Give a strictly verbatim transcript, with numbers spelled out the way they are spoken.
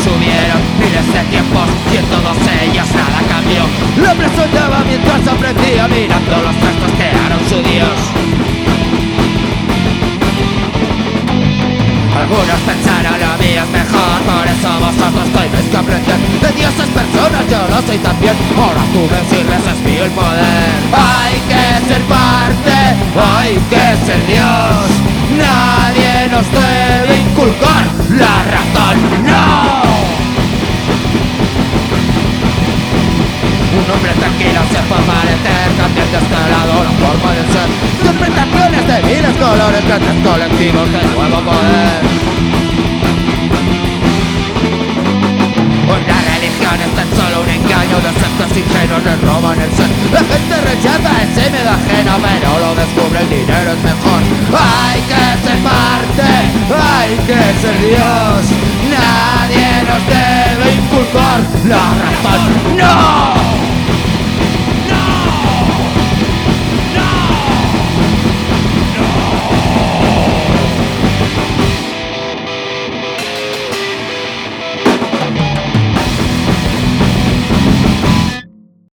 subieron miles de tiempos y en todos ellos nada cambió. El hombre soñaba mientras aprendía, mirando los trastos que eran su Dios. Algunos pensarán la vida es mejor, por eso vosotros tenéis que aprender de dioses personas, yo lo soy también. Ahora tú decirles es mío el poder. Hay que ser parte, hay que ser Dios. Nadie nos debe inculcar la razón, no. Un hombre tranquilo se fue a parecer, cambiar de este lado la forma de ser. Interpretaciones de miles colores, grandes colectivos de nuevo poder. Hoy la religión es tan solo un engaño, los sectos ingenuos les roban el ser. La gente rechaza ese miedo ajeno, pero lo descubre, el dinero es mejor. Hay que ser parte, hay que ser Dios. Nadie nos debe inculcar la razón, no.